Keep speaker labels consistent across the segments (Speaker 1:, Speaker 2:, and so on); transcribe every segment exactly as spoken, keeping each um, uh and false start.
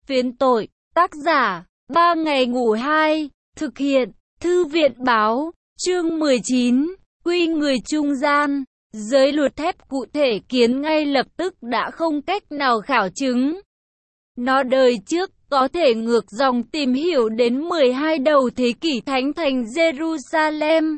Speaker 1: Phiến tội, tác giả, ba ngày ngủ hai, thực hiện, Thư viện báo, chương mười chín, quy người trung gian, giới luật thép cụ thể kiến ngay lập tức đã không cách nào khảo chứng. Nó đời trước có thể ngược dòng tìm hiểu đến mười hai đầu thế kỷ thánh thành Jerusalem.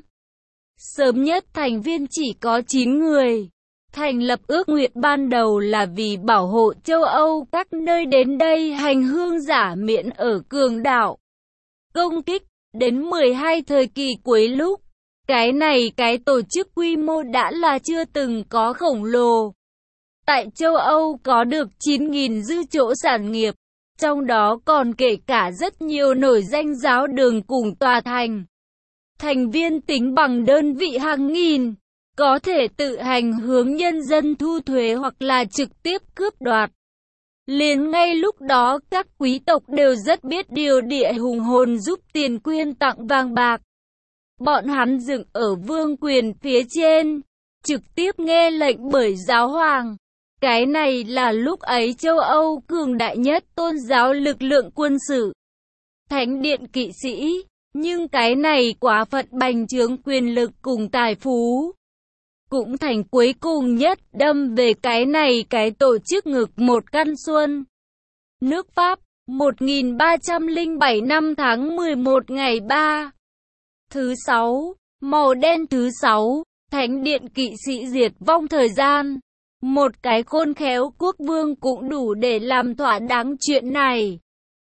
Speaker 1: Sớm nhất thành viên chỉ có chín người. Thành lập ước nguyện ban đầu là vì bảo hộ châu Âu các nơi đến đây hành hương giả miễn ở cường đảo. Công kích, đến mười hai thời kỳ cuối lúc, cái này cái tổ chức quy mô đã là chưa từng có khổng lồ. Tại châu Âu có được chín nghìn dư chỗ sản nghiệp, trong đó còn kể cả rất nhiều nổi danh giáo đường cùng tòa thành. Thành viên tính bằng đơn vị hàng nghìn, có thể tự hành hướng nhân dân thu thuế hoặc là trực tiếp cướp đoạt. Liền ngay lúc đó các quý tộc đều rất biết điều địa hùng hồn giúp tiền quyên tặng vàng bạc. Bọn hắn dựng ở vương quyền phía trên, trực tiếp nghe lệnh bởi giáo hoàng. Cái này là lúc ấy châu Âu cường đại nhất tôn giáo lực lượng quân sự. Thánh điện kỵ sĩ, nhưng cái này quá phận bành trướng quyền lực cùng tài phú. Cũng thành cuối cùng nhất đâm về cái này cái tổ chức ngực một căn xuân. Nước Pháp, một nghìn ba trăm lẻ bảy năm tháng mười một ngày ba. Thứ sáu, màu đen thứ sáu, thánh điện kỵ sĩ diệt vong thời gian. Một cái khôn khéo quốc vương cũng đủ để làm thỏa đáng chuyện này.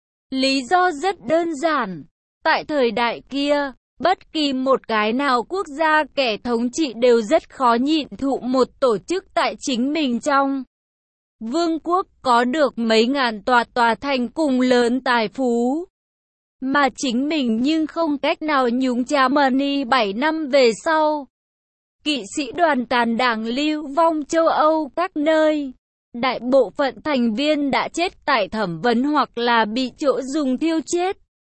Speaker 1: Lý do rất đơn giản. Tại thời đại kia, bất kỳ một cái nào quốc gia kẻ thống trị đều rất khó nhịn thụ một tổ chức tại chính mình trong. Vương quốc có được mấy ngàn tòa tòa thành cùng lớn tài phú. Mà chính mình nhưng không cách nào nhúng Germany bảy năm về sau. Kỵ sĩ đoàn tàn đảng lưu vong châu Âu các nơi. Đại bộ phận thành viên đã chết tại thẩm vấn hoặc là bị chỗ dùng thiêu chết.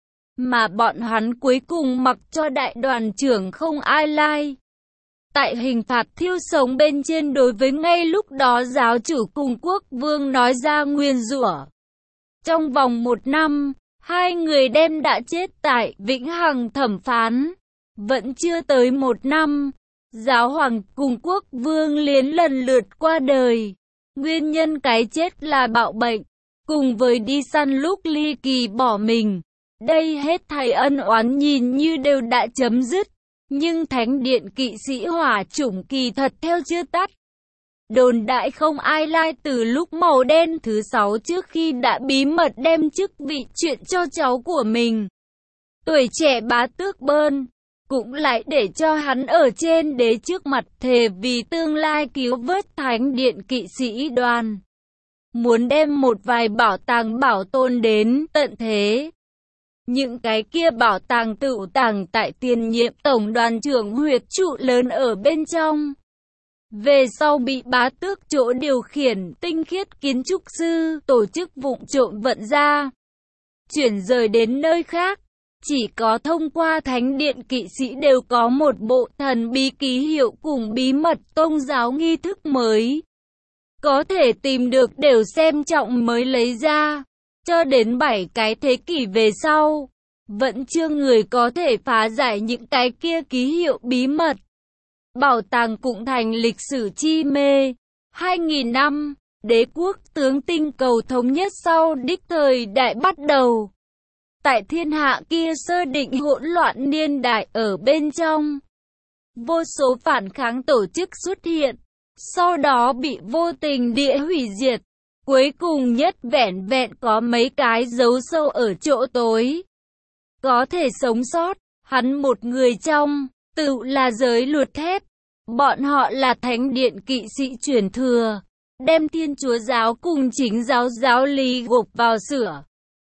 Speaker 1: Mà bọn hắn cuối cùng mặc cho đại đoàn trưởng không ai lai. Tại hình phạt thiêu sống bên trên đối với ngay lúc đó giáo chủ cùng quốc vương nói ra nguyền rủa. Trong vòng một năm, hai người đem đã chết tại vĩnh hằng thẩm phán. Vẫn chưa tới một năm, giáo hoàng cùng quốc vương liền lần lượt qua đời. Nguyên nhân cái chết là bạo bệnh, cùng với đi săn lúc ly kỳ bỏ mình. Đây hết thảy ân oán nhìn như đều đã chấm dứt, nhưng thánh điện kỵ sĩ hỏa chủng kỳ thật theo chưa tắt. Đồn đại không ai lai từ lúc màu đen thứ sáu trước khi đã bí mật đem chức vị chuyện cho cháu của mình. Tuổi trẻ bá tước Bơn, cũng lại để cho hắn ở trên đế trước mặt thề vì tương lai cứu vớt thánh điện kỵ sĩ đoàn. Muốn đem một vài bảo tàng bảo tồn đến tận thế. Những cái kia bảo tàng tự tàng tại tiền nhiệm tổng đoàn trưởng huyệt trụ lớn ở bên trong. Về sau bị bá tước chỗ điều khiển tinh khiết kiến trúc sư tổ chức vụng trộm vận ra. Chuyển rời đến nơi khác. Chỉ có thông qua thánh điện kỵ sĩ đều có một bộ thần bí ký hiệu cùng bí mật tôn giáo nghi thức mới. Có thể tìm được đều xem trọng mới lấy ra. Cho đến bảy cái thế kỷ về sau, vẫn chưa người có thể phá giải những cái kia ký hiệu bí mật. Bảo tàng cũng thành lịch sử chi mê. hai nghìn năm, đế quốc tướng tinh cầu thống nhất sau đích thời đại bắt đầu. Tại thiên hạ kia sơ định hỗn loạn niên đại ở bên trong. Vô số phản kháng tổ chức xuất hiện, sau đó bị vô tình địa hủy diệt. Cuối cùng nhất vẻn vẹn có mấy cái giấu sâu ở chỗ tối. Có thể sống sót, hắn một người trong, tự là giới luật thép. Bọn họ là thánh điện kỵ sĩ truyền thừa, đem thiên chúa giáo cùng chính giáo giáo lý gộp vào sửa.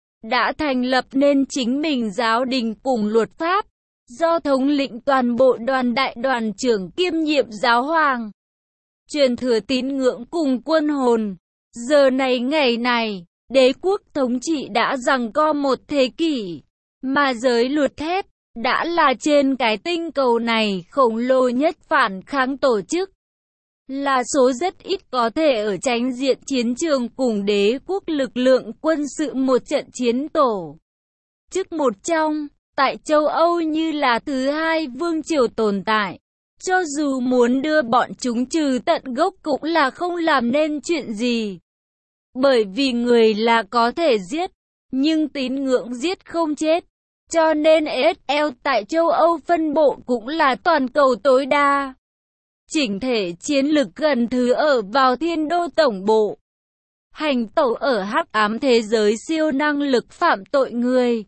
Speaker 1: Đã thành lập nên chính mình giáo đình cùng luật pháp, do thống lĩnh toàn bộ đoàn đại đoàn trưởng kiêm nhiệm giáo hoàng. Truyền thừa tín ngưỡng cùng quân hồn. Giờ này ngày này, đế quốc thống trị đã giằng co một thế kỷ, mà giới luật thép đã là trên cái tinh cầu này khổng lồ nhất phản kháng tổ chức. là số rất ít có thể ở chánh diện chiến trường cùng đế quốc lực lượng quân sự một trận chiến tổ chức một trong, tại châu Âu như là thứ hai vương triều tồn tại. Cho dù muốn đưa bọn chúng trừ tận gốc cũng là không làm nên chuyện gì. Bởi vì người là có thể giết, nhưng tín ngưỡng giết không chết. Cho nên e ét lờ tại châu Âu phân bộ cũng là toàn cầu tối đa. Chỉnh thể chiến lực gần thứ ở vào thiên đô tổng bộ. Hành tẩu ở hắc ám thế giới siêu năng lực phạm tội người.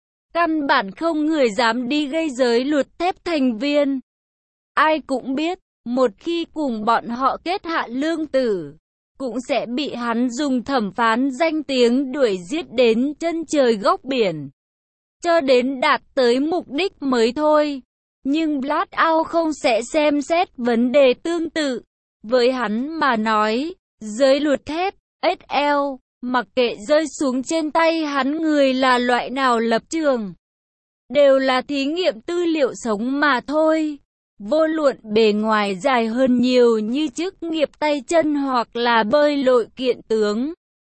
Speaker 1: Căn bản không người dám đi gây giới luật thép thành viên. Ai cũng biết, một khi cùng bọn họ kết hạ lương tử, cũng sẽ bị hắn dùng thẩm phán danh tiếng đuổi giết đến chân trời góc biển. Cho đến đạt tới mục đích mới thôi. Nhưng Blackout không sẽ xem xét vấn đề tương tự. Với hắn mà nói, giới luật thép, ét lờ, mặc kệ rơi xuống trên tay hắn người là loại nào lập trường, đều là thí nghiệm tư liệu sống mà thôi. Vô luận bề ngoài dài hơn nhiều như chức nghiệp tay chân hoặc là bơi lội kiện tướng,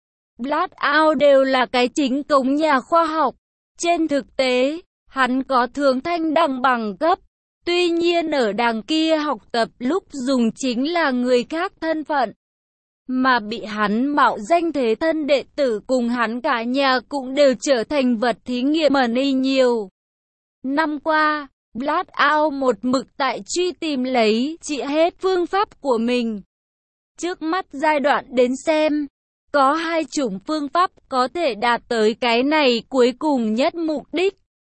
Speaker 1: Blackout đều là cái chính cống nhà khoa học. Trên thực tế, hắn có thường thanh đẳng bằng cấp. Tuy nhiên ở đằng kia học tập lúc dùng chính là người khác thân phận. Mà bị hắn mạo danh thế thân đệ tử cùng hắn cả nhà cũng đều trở thành vật thí nghiệm mẩn y nhiều. Năm qua, Blackout một mực tại truy tìm lấy trị hết phương pháp của mình. Trước mắt giai đoạn đến xem, có hai chủng phương pháp có thể đạt tới cái này cuối cùng nhất mục đích.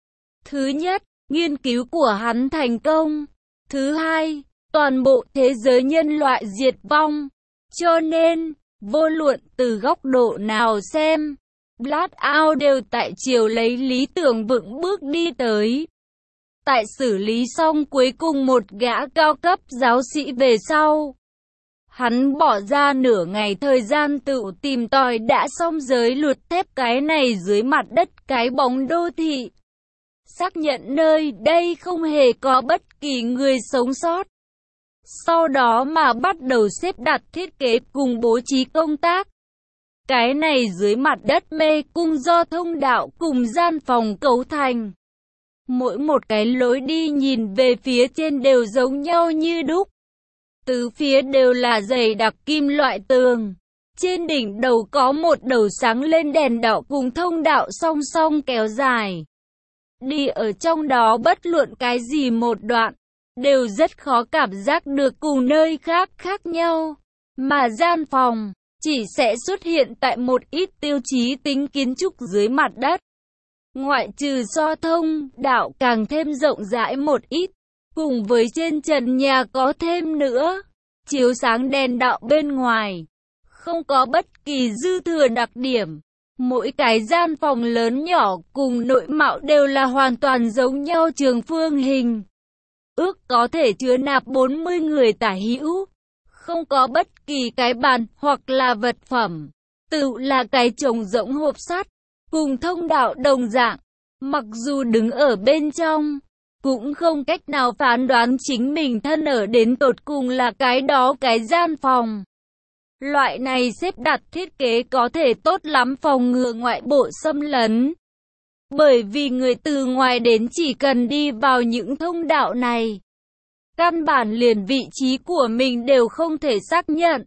Speaker 1: Thứ nhất, nghiên cứu của hắn thành công. Thứ hai, toàn bộ thế giới nhân loại diệt vong. Cho nên, vô luận từ góc độ nào xem, Blackout đều tại chiều lấy lý tưởng vững bước đi tới. Tại xử lý xong cuối cùng một gã cao cấp giáo sĩ về sau, hắn bỏ ra nửa ngày thời gian tự tìm tòi đã xong giới luật thép cái này dưới mặt đất cái bóng đô thị. Xác nhận nơi đây không hề có bất kỳ người sống sót. Sau đó mà bắt đầu xếp đặt thiết kế cùng bố trí công tác. Cái này dưới mặt đất mê cung do thông đạo cùng gian phòng cấu thành. Mỗi một cái lối đi nhìn về phía trên đều giống nhau như đúc. Tứ phía đều là dày đặc kim loại tường. Trên đỉnh đầu có một đầu sáng lên đèn đỏ cùng thông đạo song song kéo dài. Đi ở trong đó bất luận cái gì một đoạn, đều rất khó cảm giác được cùng nơi khác khác nhau. Mà gian phòng, chỉ sẽ xuất hiện tại một ít tiêu chí tính kiến trúc dưới mặt đất. Ngoại trừ do thông đạo càng thêm rộng rãi một ít, cùng với trên trần nhà có thêm nữa, chiếu sáng đèn đạo bên ngoài, không có bất kỳ dư thừa đặc điểm. Mỗi cái gian phòng lớn nhỏ cùng nội mạo đều là hoàn toàn giống nhau trường phương hình. Ước có thể chứa nạp bốn mươi người tả hữu. Không có bất kỳ cái bàn hoặc là vật phẩm. Tự là cái trống rỗng hộp sắt. Cùng thông đạo đồng dạng. Mặc dù đứng ở bên trong, cũng không cách nào phán đoán chính mình thân ở đến tột cùng là cái đó cái gian phòng. Loại này xếp đặt thiết kế có thể tốt lắm phòng ngừa ngoại bộ xâm lấn. Bởi vì người từ ngoài đến chỉ cần đi vào những thông đạo này, căn bản liền vị trí của mình đều không thể xác nhận.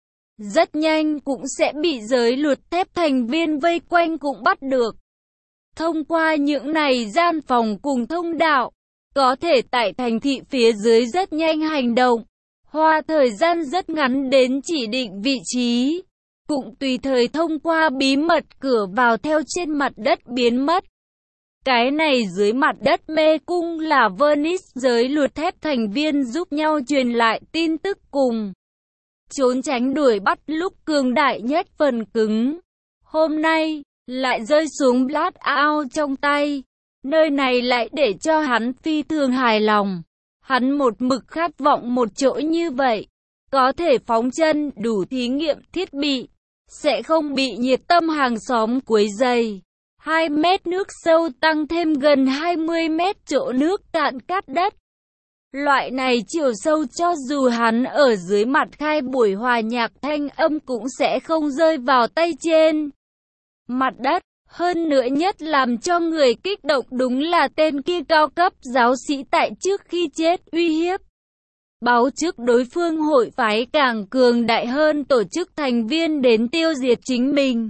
Speaker 1: Rất nhanh cũng sẽ bị giới luật thép thành viên vây quanh cũng bắt được. Thông qua những này gian phòng cùng thông đạo, có thể tại thành thị phía dưới rất nhanh hành động. Hoa thời gian rất ngắn đến chỉ định vị trí, cũng tùy thời thông qua bí mật cửa vào theo trên mặt đất biến mất. Cái này dưới mặt đất mê cung là Venice giới luật thép thành viên giúp nhau truyền lại tin tức cùng trốn tránh đuổi bắt lúc cường đại nhất phần cứng. Hôm nay, lại rơi xuống Blackout trong tay. Nơi này lại để cho hắn phi thường hài lòng. Hắn một mực khát vọng một chỗ như vậy, có thể phóng chân đủ thí nghiệm thiết bị, sẽ không bị nhiệt tâm hàng xóm quấy rầy. hai mét nước sâu tăng thêm gần hai mươi mét chỗ nước cạn cát đất. Loại này chiều sâu cho dù hắn ở dưới mặt khai buổi hòa nhạc thanh âm cũng sẽ không rơi vào tay trên mặt đất. Hơn nữa nhất làm cho người kích động đúng là tên kia cao cấp giáo sĩ tại trước khi chết uy hiếp báo trước đối phương hội phái càng cường đại hơn tổ chức thành viên đến tiêu diệt chính mình.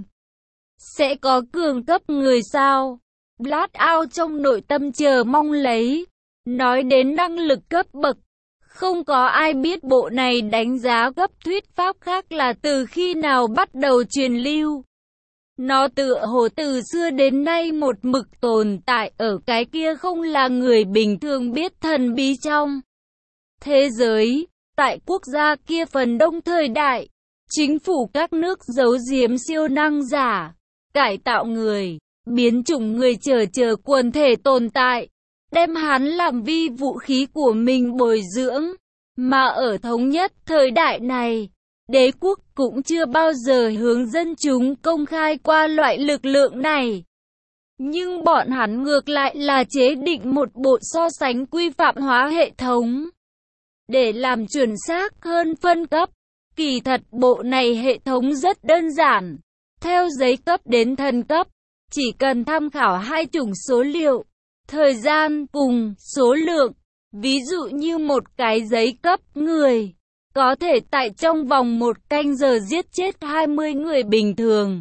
Speaker 1: Sẽ có cường cấp người sao? Blackout trong nội tâm chờ mong lấy. Nói đến năng lực cấp bậc, không có ai biết bộ này đánh giá cấp thuyết pháp khác là từ khi nào bắt đầu truyền lưu. Nó tựa hồ từ xưa đến nay một mực tồn tại ở cái kia không là người bình thường biết thần bí trong thế giới. Tại quốc gia kia phần đông thời đại, chính phủ các nước giấu giếm siêu năng giả, cải tạo người, biến chủng người chờ chờ quần thể tồn tại, đem hắn làm vi vũ khí của mình bồi dưỡng. Mà ở thống nhất thời đại này, đế quốc cũng chưa bao giờ hướng dân chúng công khai qua loại lực lượng này. Nhưng bọn hắn ngược lại là chế định một bộ so sánh quy phạm hóa hệ thống để làm chuẩn xác hơn phân cấp. Kỳ thật bộ này hệ thống rất đơn giản. Theo giấy cấp đến thần cấp, chỉ cần tham khảo hai chủng số liệu, thời gian cùng số lượng. Ví dụ như một cái giấy cấp người, có thể tại trong vòng một canh giờ giết chết hai mươi người bình thường.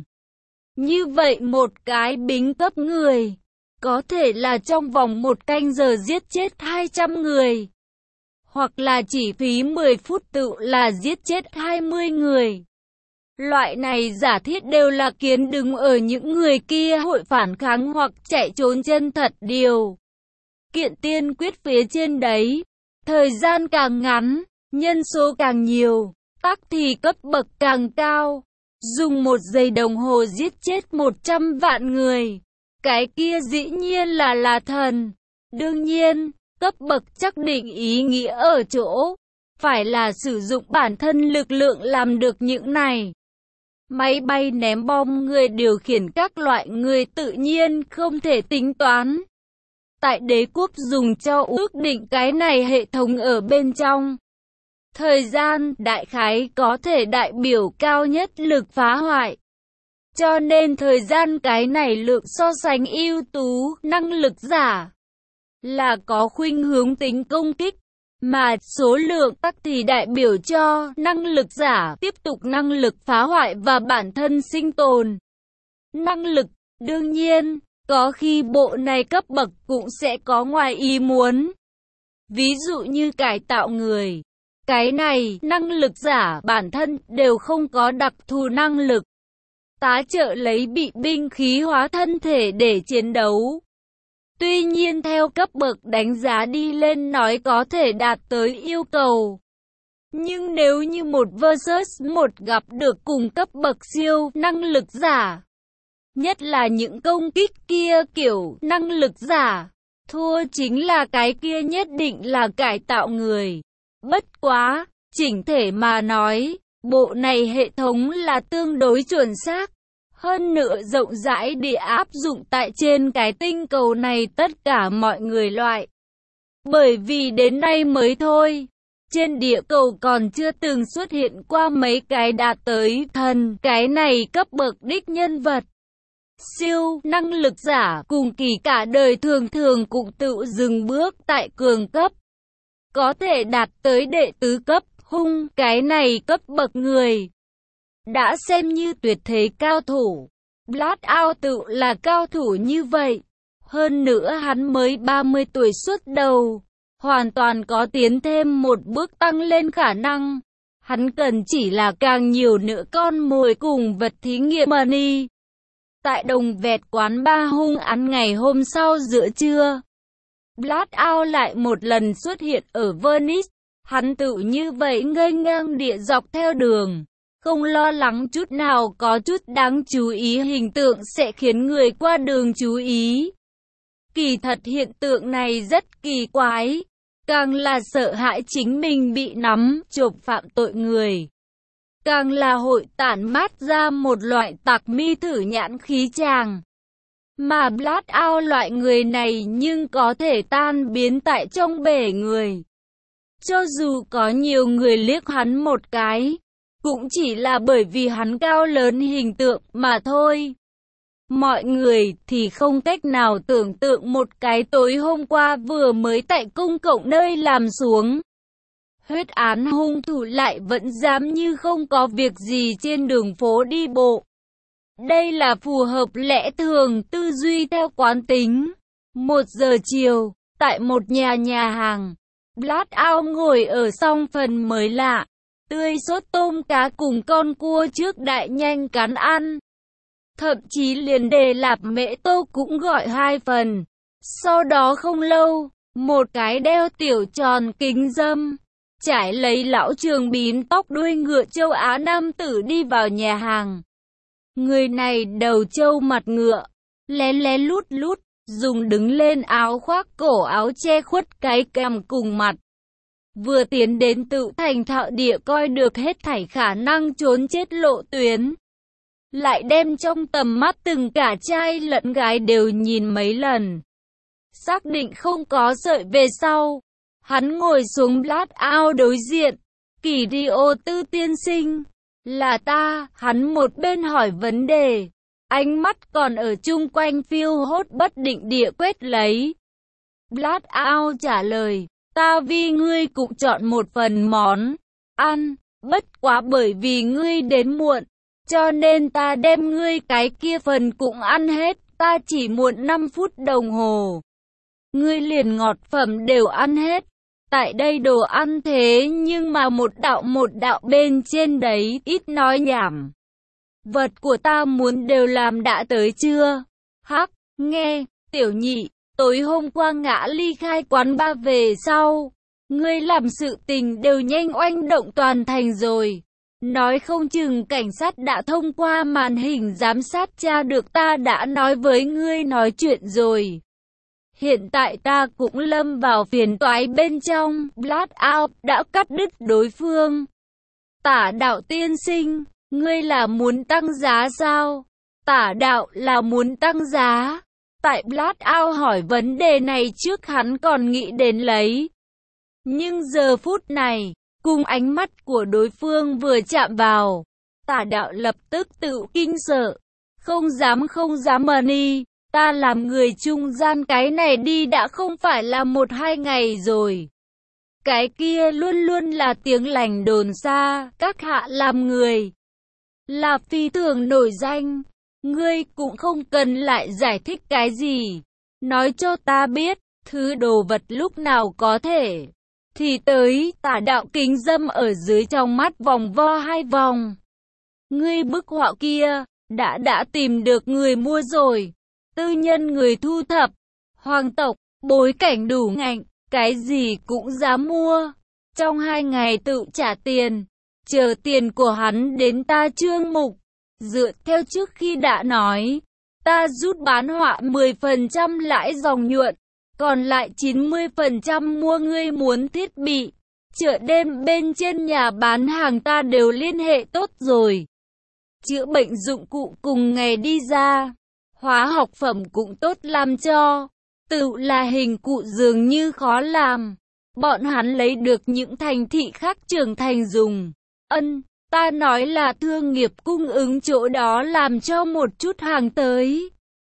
Speaker 1: Như vậy một cái bính cấp người, có thể là trong vòng một canh giờ giết chết hai trăm người. Hoặc là chỉ phí mười phút tự là giết chết hai mươi người. Loại này giả thiết đều là kiến đứng ở những người kia hội phản kháng hoặc chạy trốn chân thật điều. Kiện tiên quyết phía trên đấy. Thời gian càng ngắn, nhân số càng nhiều, tắc thì cấp bậc càng cao. Dùng một giây đồng hồ giết chết một trăm vạn người. Cái kia dĩ nhiên là là thần. Đương nhiên, cấp bậc chắc định ý nghĩa ở chỗ, phải là sử dụng bản thân lực lượng làm được những này. Máy bay ném bom người điều khiển các loại người tự nhiên không thể tính toán. Tại đế quốc dùng cho ước định cái này hệ thống ở bên trong. Thời gian đại khái có thể đại biểu cao nhất lực phá hoại. Cho nên thời gian cái này lượng so sánh ưu tú, năng lực giả là có khuynh hướng tính công kích, mà số lượng tắc thì đại biểu cho năng lực giả tiếp tục năng lực phá hoại và bản thân sinh tồn. Năng lực, đương nhiên, có khi bộ này cấp bậc cũng sẽ có ngoài ý muốn. Ví dụ như cải tạo người. Cái này, năng lực giả bản thân đều không có đặc thù năng lực. Tá trợ lấy bị binh khí hóa thân thể để chiến đấu. Tuy nhiên theo cấp bậc đánh giá đi lên nói có thể đạt tới yêu cầu. Nhưng nếu như một versus một gặp được cùng cấp bậc siêu năng lực giả, nhất là những công kích kia kiểu năng lực giả, thua chính là cái kia nhất định là cải tạo người. Bất quá, chỉnh thể mà nói, bộ này hệ thống là tương đối chuẩn xác. Hơn nữa rộng rãi để áp dụng tại trên cái tinh cầu này tất cả mọi người loại. Bởi vì đến nay mới thôi, trên địa cầu còn chưa từng xuất hiện qua mấy cái đạt tới thần cái này cấp bậc đích nhân vật. Siêu năng lực giả cùng kỳ cả đời thường thường cũng tự dừng bước tại cường cấp. Có thể đạt tới đệ tứ cấp hung cái này cấp bậc người. Đã xem như tuyệt thế cao thủ. Blackout tự là cao thủ như vậy. Hơn nữa hắn mới ba mươi tuổi xuất đầu. Hoàn toàn có tiến thêm một bước tăng lên khả năng. Hắn cần chỉ là càng nhiều nữa con mồi cùng vật thí nghiệm money. Tại đồng vẹt quán ba hung ăn ngày hôm sau giữa trưa. Blackout lại một lần xuất hiện ở Venice. Hắn tự như vậy ngây ngang địa dọc theo đường. Không lo lắng chút nào có chút đáng chú ý hình tượng sẽ khiến người qua đường chú ý. Kỳ thật hiện tượng này rất kỳ quái. Càng là sợ hãi chính mình bị nắm, chộp phạm tội người. Càng là hội tản mát ra một loại tặc mi thử nhãn khí chàng. Mà Blackout loại người này nhưng có thể tan biến tại trong bể người. Cho dù có nhiều người liếc hắn một cái, cũng chỉ là bởi vì hắn cao lớn hình tượng mà thôi. Mọi người thì không cách nào tưởng tượng một cái tối hôm qua vừa mới tại công cộng nơi làm xuống huyết án hung thủ lại vẫn dám như không có việc gì trên đường phố đi bộ. Đây là phù hợp lẽ thường tư duy theo quán tính. Một giờ chiều, tại một nhà nhà hàng, Blackout ngồi ở song phần mới lạ, tươi sốt tôm cá cùng con cua trước đại nhanh cắn ăn. Thậm chí liền đề lạp mễ tô cũng gọi hai phần. Sau đó không lâu, một cái đeo tiểu tròn kính râm, trải lấy lão trường bím tóc đuôi ngựa châu Á nam tử đi vào nhà hàng. Người này đầu trâu mặt ngựa, lén lén lút lút, dùng đứng lên áo khoác cổ áo che khuất cái cằm cùng mặt. Vừa tiến đến tự thành thạo địa coi được hết thảy khả năng trốn chết lộ tuyến. Lại đem trong tầm mắt từng cả trai lẫn gái đều nhìn mấy lần. Xác định không có sợi về sau, hắn ngồi xuống Blackout đối diện. Kỳ đi ô tư tiên sinh, là ta, hắn một bên hỏi vấn đề, ánh mắt còn ở chung quanh phiêu hốt bất định địa quét lấy. Blackout trả lời, ta vì ngươi cũng chọn một phần món ăn, bất quá bởi vì ngươi đến muộn, cho nên ta đem ngươi cái kia phần cũng ăn hết, ta chỉ muộn năm phút đồng hồ. Ngươi liền ngọt phẩm đều ăn hết. Tại đây đồ ăn thế nhưng mà một đạo một đạo bên trên đấy, ít nói nhảm. Vật của ta muốn đều làm đã tới chưa? Hắc, nghe, tiểu nhị, tối hôm qua ngã ly khai quán ba về sau, ngươi làm sự tình đều nhanh oanh động toàn thành rồi. Nói không chừng cảnh sát đã thông qua màn hình giám sát tra được ta đã nói với ngươi nói chuyện rồi. Hiện tại ta cũng lâm vào phiền toái bên trong. Blackout đã cắt đứt đối phương. Tả đạo tiên sinh, ngươi là muốn tăng giá sao? Tả đạo là muốn tăng giá. Tại Blackout hỏi vấn đề này trước hắn còn nghĩ đến lấy. Nhưng giờ phút này, cùng ánh mắt của đối phương vừa chạm vào, tả đạo lập tức tự kinh sợ. Không dám không dám mờ ni. Ta làm người trung gian cái này đi đã không phải là một hai ngày rồi. Cái kia luôn luôn là tiếng lành đồn xa, các hạ làm người là phi thường nổi danh. Ngươi cũng không cần lại giải thích cái gì. Nói cho ta biết, thứ đồ vật lúc nào có thể. Thì tới, tả đạo kính dâm ở dưới trong mắt vòng vo hai vòng. Ngươi bức họa kia, đã đã tìm được người mua rồi. Tư nhân người thu thập, hoàng tộc, bối cảnh đủ ngạnh, cái gì cũng dám mua. Trong hai ngày tự trả tiền, chờ tiền của hắn đến ta trương mục. Dựa theo trước khi đã nói, ta rút bán họa mười phần trăm lãi dòng nhuận, còn lại chín mươi phần trăm mua ngươi muốn thiết bị. Chợ đêm bên trên nhà bán hàng ta đều liên hệ tốt rồi. Chữa bệnh dụng cụ cùng ngày đi ra. Hóa học phẩm cũng tốt làm cho. Tự là hình cụ dường như khó làm. Bọn hắn lấy được những thành thị khác trưởng thành dùng. Ân, ta nói là thương nghiệp cung ứng chỗ đó làm cho một chút hàng tới.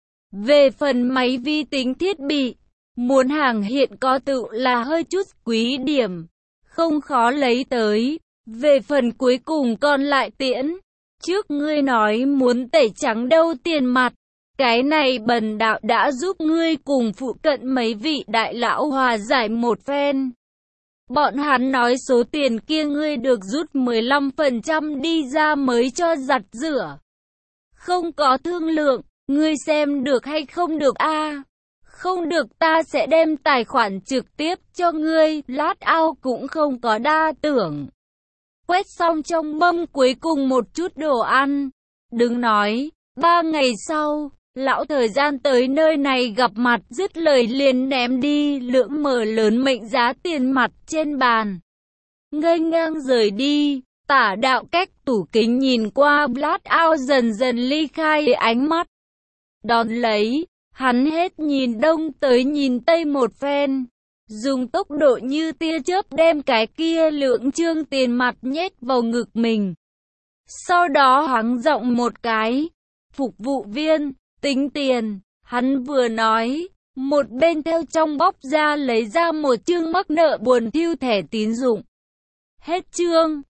Speaker 1: Về phần máy vi tính thiết bị, muốn hàng hiện có tự là hơi chút quý điểm. Không khó lấy tới. Về phần cuối cùng còn lại tiễn. Trước ngươi nói muốn tẩy trắng đâu tiền mặt. Cái này bần đạo đã giúp ngươi cùng phụ cận mấy vị đại lão hòa giải một phen. Bọn hắn nói số tiền kia ngươi được rút mười lăm phần trăm đi ra mới cho giặt rửa. Không có thương lượng, ngươi xem được hay không được a? À, không được ta sẽ đem tài khoản trực tiếp cho ngươi. Blackout cũng không có đa tưởng. Quét xong trong mâm cuối cùng một chút đồ ăn. Đừng nói, ba ngày sau, lão thời gian tới nơi này gặp mặt dứt lời liền ném đi lượng mờ lớn mệnh giá tiền mặt trên bàn. Ngây ngang rời đi, tả đạo cách tủ kính nhìn qua Blackout dần dần ly khai ánh mắt. Đón lấy, hắn hết nhìn đông tới nhìn tây một phen. dùng tốc độ như tia chớp đem cái kia lượng trương tiền mặt nhét vào ngực mình. Sau đó hắn giọng một cái, phục vụ viên, tính tiền, hắn vừa nói, một bên theo trong bóp ra lấy ra một chương mắc nợ buồn thiu thẻ tín dụng. Hết chương.